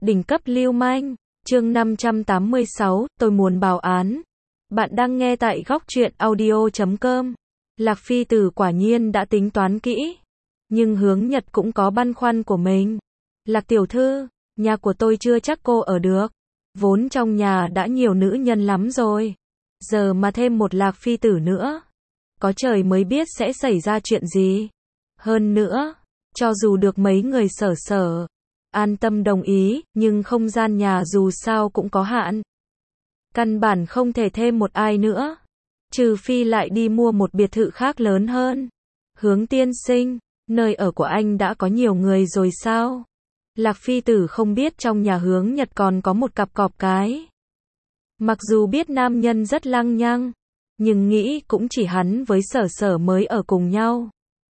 Đỉnh cấp lưu manh, chương 586, tôi muốn báo án. Bạn đang nghe tại góc truyện audio.com. Lạc Phi Tử quả nhiên đã tính toán kỹ. Nhưng Hướng Nhật cũng có băn khoăn của mình. Lạc tiểu thư, nhà của tôi chưa chắc cô ở được. Vốn trong nhà đã nhiều nữ nhân lắm rồi. Giờ mà thêm một Lạc Phi Tử nữa. Có trời mới biết sẽ xảy ra chuyện gì. Hơn nữa, cho dù được mấy người sở an tâm đồng ý, nhưng không gian nhà dù sao cũng có hạn. Căn bản không thể thêm một ai nữa. Trừ phi lại đi mua một biệt thự khác lớn hơn. Hướng tiên sinh, nơi ở của anh đã có nhiều người rồi sao? Lạc Phi Tử không biết trong nhà Hướng Nhật còn có một cặp cọp cái. Mặc dù biết nam nhân rất lăng nhăng, nhưng nghĩ cũng chỉ hắn với sở mới ở cùng nhau.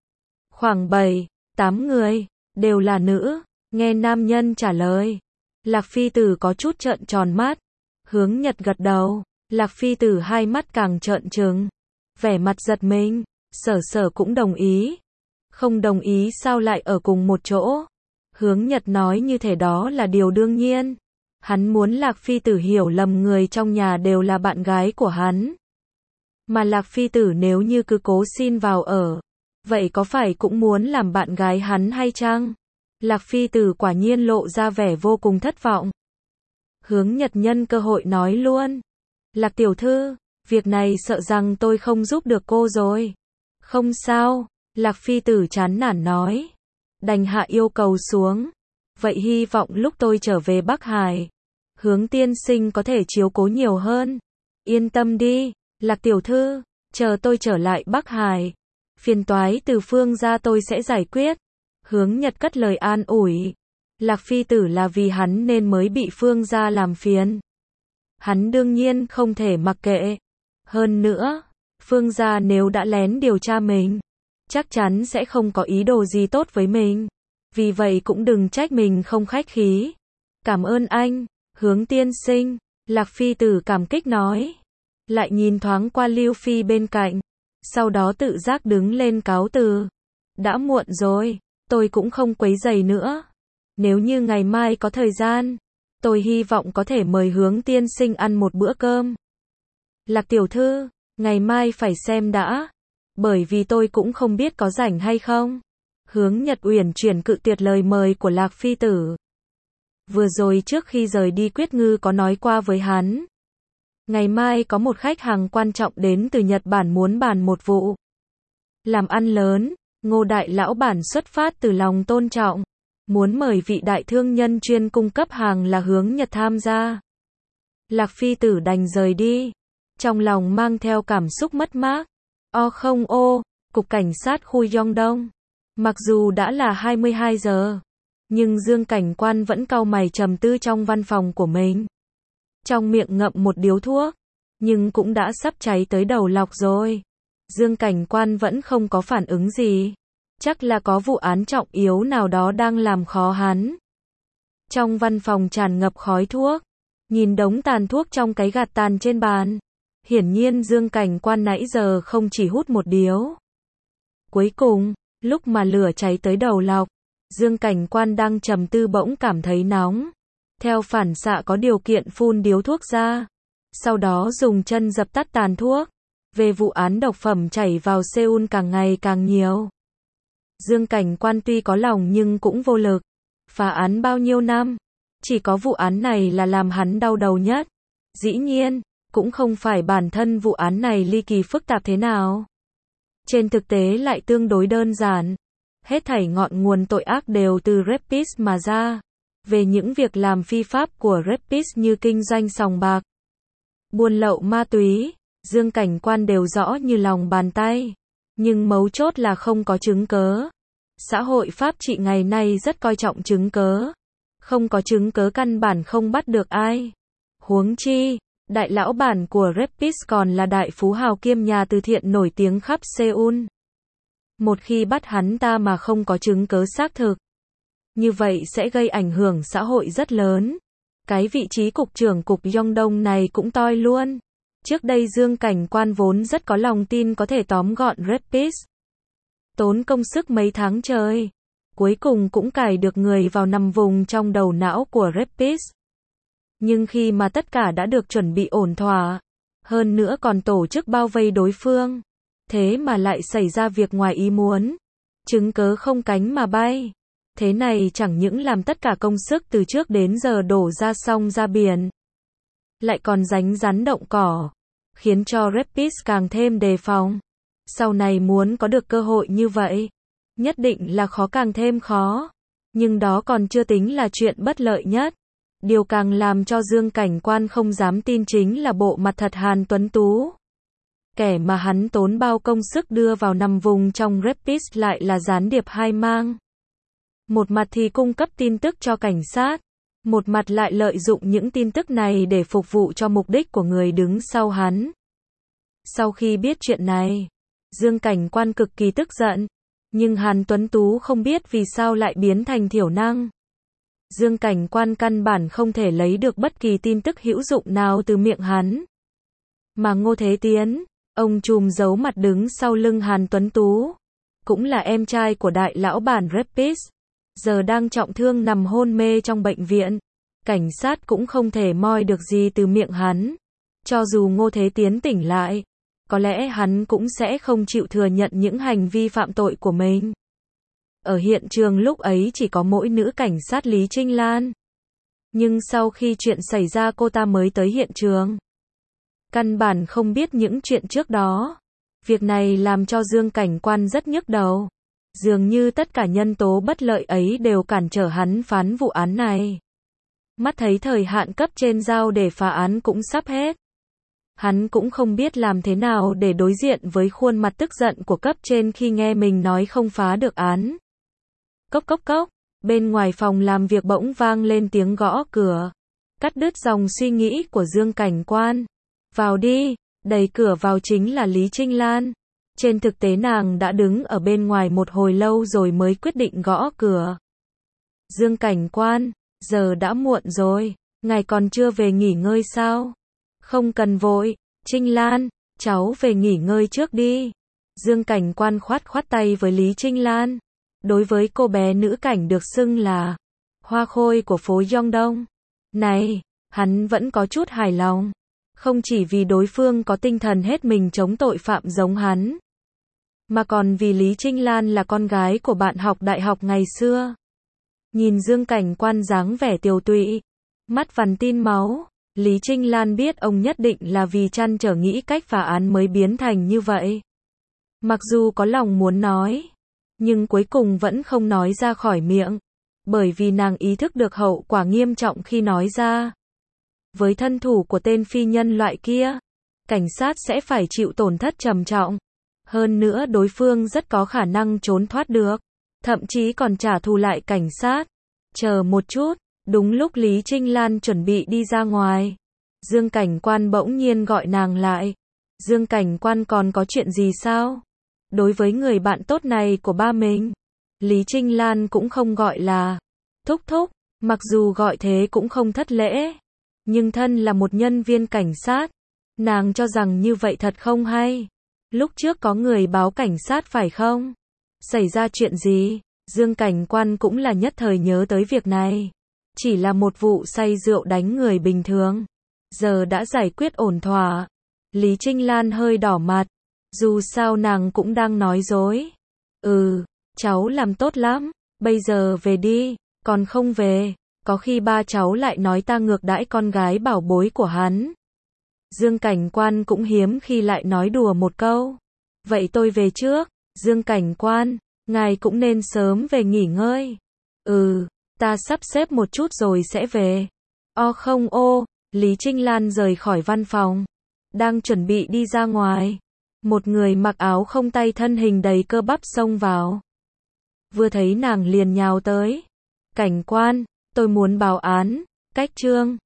Khoảng 7-8 người, đều là nữ. Nghe nam nhân trả lời, Lạc Phi Tử có chút trợn tròn mắt. Hướng Nhật gật đầu, Lạc Phi Tử hai mắt càng trợn trừng, vẻ mặt giật mình. Sở cũng đồng ý. Không đồng ý sao lại ở cùng một chỗ? Hướng Nhật nói như thể đó là điều đương nhiên. Hắn muốn Lạc Phi Tử hiểu lầm người trong nhà đều là bạn gái của hắn. Mà Lạc Phi Tử nếu như cứ cố xin vào ở, vậy có phải cũng muốn làm bạn gái hắn hay chăng? Lạc Phi Tử quả nhiên lộ ra vẻ vô cùng thất vọng. Hướng Nhật nhân cơ hội nói luôn. Lạc tiểu thư, việc này sợ rằng tôi không giúp được cô rồi. Không sao, Lạc Phi Tử chán nản nói. Đành hạ yêu cầu xuống. Vậy hy vọng lúc tôi trở về Bắc Hải, Hướng tiên sinh có thể chiếu cố nhiều hơn. Yên tâm đi, Lạc tiểu thư, chờ tôi trở lại Bắc Hải. Phiền toái từ Phương gia tôi sẽ giải quyết. Hướng Nhật cất lời an ủi. Lạc Phi Tử là vì hắn nên mới bị Phương gia làm phiền. Hắn đương nhiên không thể mặc kệ. Hơn nữa, Phương gia nếu đã lén điều tra mình, chắc chắn sẽ không có ý đồ gì tốt với mình. Vì vậy cũng đừng trách mình không khách khí. Cảm ơn anh, Hướng tiên sinh. Lạc Phi Tử cảm kích nói. Lại nhìn thoáng qua Lưu Phi bên cạnh. Sau đó tự giác đứng lên cáo từ. Đã muộn rồi, tôi cũng không quấy rầy nữa. Nếu như ngày mai có thời gian, tôi hy vọng có thể mời Hướng tiên sinh ăn một bữa cơm. Lạc tiểu thư, ngày mai phải xem đã. Bởi vì tôi cũng không biết có rảnh hay không. Hướng Nhật uyển chuyển cự tuyệt lời mời của Lạc Phi Tử. Vừa rồi trước khi rời đi Quyết Ngư có nói qua với hắn. Ngày mai có một khách hàng quan trọng đến từ Nhật Bản muốn bàn một vụ làm ăn lớn. Ngô đại lão bản xuất phát từ lòng tôn trọng, muốn mời vị đại thương nhân chuyên cung cấp hàng là Hướng Nhật tham gia. Lạc Phi Tử đành rời đi, trong lòng mang theo cảm xúc mất mát. Không cục cảnh sát khu Yongdong. Mặc dù đã là 22 giờ, nhưng Dương cảnh quan vẫn cau mày trầm tư trong văn phòng của mình. Trong miệng ngậm một điếu thuốc, nhưng cũng đã sắp cháy tới đầu lọc rồi. Dương cảnh quan vẫn không có phản ứng gì. Chắc là có vụ án trọng yếu nào đó đang làm khó hắn. Trong văn phòng tràn ngập khói thuốc. Nhìn đống tàn thuốc trong cái gạt tàn trên bàn. Hiển nhiên Dương cảnh quan nãy giờ không chỉ hút một điếu. Cuối cùng, lúc mà lửa cháy tới đầu lọc, Dương cảnh quan đang trầm tư bỗng cảm thấy nóng. Theo phản xạ có điều kiện phun điếu thuốc ra. Sau đó dùng chân dập tắt tàn thuốc. Về vụ án độc phẩm chảy vào Seoul càng ngày càng nhiều. Dương cảnh quan tuy có lòng nhưng cũng vô lực. Phá án bao nhiêu năm, chỉ có vụ án này là làm hắn đau đầu nhất. Dĩ nhiên, cũng không phải bản thân vụ án này ly kỳ phức tạp thế nào. Trên thực tế lại tương đối đơn giản. Hết thảy ngọn nguồn tội ác đều từ Rapis mà ra. Về những việc làm phi pháp của Rapis như kinh doanh sòng bạc, buôn lậu ma túy, Dương cảnh quan đều rõ như lòng bàn tay. Nhưng mấu chốt là không có chứng cớ. Xã hội pháp trị ngày nay rất coi trọng chứng cớ. Không có chứng cớ căn bản không bắt được ai. Huống chi, đại lão bản của Rapis còn là đại phú hào kiêm nhà từ thiện nổi tiếng khắp Seoul. Một khi bắt hắn ta mà không có chứng cớ xác thực, như vậy sẽ gây ảnh hưởng xã hội rất lớn. Cái vị trí cục trưởng cục Yongdong này cũng toi luôn. Trước đây Dương cảnh quan vốn rất có lòng tin có thể tóm gọn Rapis. Tốn công sức mấy tháng trời. cuối cùng cũng cài được người vào nằm vùng trong đầu não của Rapist. Nhưng khi mà tất cả đã được chuẩn bị ổn thỏa, hơn nữa còn tổ chức bao vây đối phương, thế mà lại xảy ra việc ngoài ý muốn. Chứng cớ không cánh mà bay. Thế này chẳng những làm tất cả công sức từ trước đến giờ đổ ra sông ra biển, lại còn đánh rắn động cỏ, khiến cho Rapist càng thêm đề phòng. Sau này muốn có được cơ hội như vậy, nhất định là khó càng thêm khó. Nhưng đó còn chưa tính là chuyện bất lợi nhất. Điều càng làm cho Dương Cảnh Quan không dám tin chính là bộ mặt thật Hàn Tuấn Tú. Kẻ mà hắn tốn bao công sức đưa vào nằm vùng trong Rapist lại là gián điệp hai mang. Một mặt thì cung cấp tin tức cho cảnh sát, một mặt lại lợi dụng những tin tức này để phục vụ cho mục đích của người đứng sau hắn. Sau khi biết chuyện này, Dương Cảnh Quan cực kỳ tức giận, nhưng Hàn Tuấn Tú không biết vì sao lại biến thành thiểu năng. Dương Cảnh Quan căn bản không thể lấy được bất kỳ tin tức hữu dụng nào từ miệng hắn. Mà Ngô Thế Tiến, ông trùm giấu mặt đứng sau lưng Hàn Tuấn Tú, cũng là em trai của đại lão bản Rapist, giờ đang trọng thương nằm hôn mê trong bệnh viện. Cảnh sát cũng không thể moi được gì từ miệng hắn. Cho dù Ngô Thế Tiến tỉnh lại, có lẽ hắn cũng sẽ không chịu thừa nhận những hành vi phạm tội của mình. Ở hiện trường lúc ấy chỉ có mỗi nữ cảnh sát Lý Trinh Lan. Nhưng sau khi chuyện xảy ra cô ta mới tới hiện trường. Căn bản không biết những chuyện trước đó. Việc này làm cho Dương Cảnh Quan rất nhức đầu. Dường như tất cả nhân tố bất lợi ấy đều cản trở hắn phán vụ án này. Mắt thấy thời hạn cấp trên giao để phá án cũng sắp hết. Hắn cũng không biết làm thế nào để đối diện với khuôn mặt tức giận của cấp trên khi nghe mình nói không phá được án. Cốc cốc cốc, bên ngoài phòng làm việc bỗng vang lên tiếng gõ cửa, cắt đứt dòng suy nghĩ của Dương Cảnh Quan. Vào đi, đẩy cửa vào chính là Lý Trinh Lan. Trên thực tế nàng đã đứng ở bên ngoài một hồi lâu rồi mới quyết định gõ cửa. Dương Cảnh Quan, giờ đã muộn rồi, ngài còn chưa về nghỉ ngơi sao? Không cần vội, Trinh Lan, cháu về nghỉ ngơi trước đi. Dương Cảnh Quan khoát khoát tay với Lý Trinh Lan. Đối với cô bé nữ cảnh được xưng là hoa khôi của phố Yongdong này, hắn vẫn có chút hài lòng. Không chỉ vì đối phương có tinh thần hết mình chống tội phạm giống hắn, mà còn vì Lý Trinh Lan là con gái của bạn học đại học ngày xưa. Nhìn Dương Cảnh Quan dáng vẻ tiều tụy, mắt vằn tin máu, Lý Trinh Lan biết ông nhất định là vì trăn trở nghĩ cách phá án mới biến thành như vậy. Mặc dù có lòng muốn nói, nhưng cuối cùng vẫn không nói ra khỏi miệng, bởi vì nàng ý thức được hậu quả nghiêm trọng khi nói ra. Với thân thủ của tên phi nhân loại kia, cảnh sát sẽ phải chịu tổn thất trầm trọng. Hơn nữa đối phương rất có khả năng trốn thoát được, thậm chí còn trả thù lại cảnh sát. Chờ một chút, đúng lúc Lý Trinh Lan chuẩn bị đi ra ngoài, Dương Cảnh Quan bỗng nhiên gọi nàng lại. Dương Cảnh Quan còn có chuyện gì sao? Đối với người bạn tốt này của ba mình, Lý Trinh Lan cũng không gọi là thúc thúc, mặc dù gọi thế cũng không thất lễ. Nhưng thân là một nhân viên cảnh sát, nàng cho rằng như vậy thật không hay. Lúc trước có người báo cảnh sát phải không? Xảy ra chuyện gì? Dương Cảnh Quan cũng là nhất thời nhớ tới việc này. Chỉ là một vụ say rượu đánh người bình thường. Giờ đã giải quyết ổn thỏa. Lý Trinh Lan hơi đỏ mặt. Dù sao nàng cũng đang nói dối. Cháu làm tốt lắm. Bây giờ về đi. Còn không về, có khi ba cháu lại nói ta ngược đãi con gái bảo bối của hắn. Dương Cảnh Quan cũng hiếm khi lại nói đùa một câu. Vậy tôi về trước. Dương Cảnh Quan, ngài cũng nên sớm về nghỉ ngơi. Ta sắp xếp một chút rồi sẽ về. Không Lý Trinh Lan rời khỏi văn phòng, đang chuẩn bị đi ra ngoài. Một người mặc áo không tay thân hình đầy cơ bắp xông vào. Vừa thấy nàng liền nhào tới. Cảnh Quan, tôi muốn báo án. Cách chương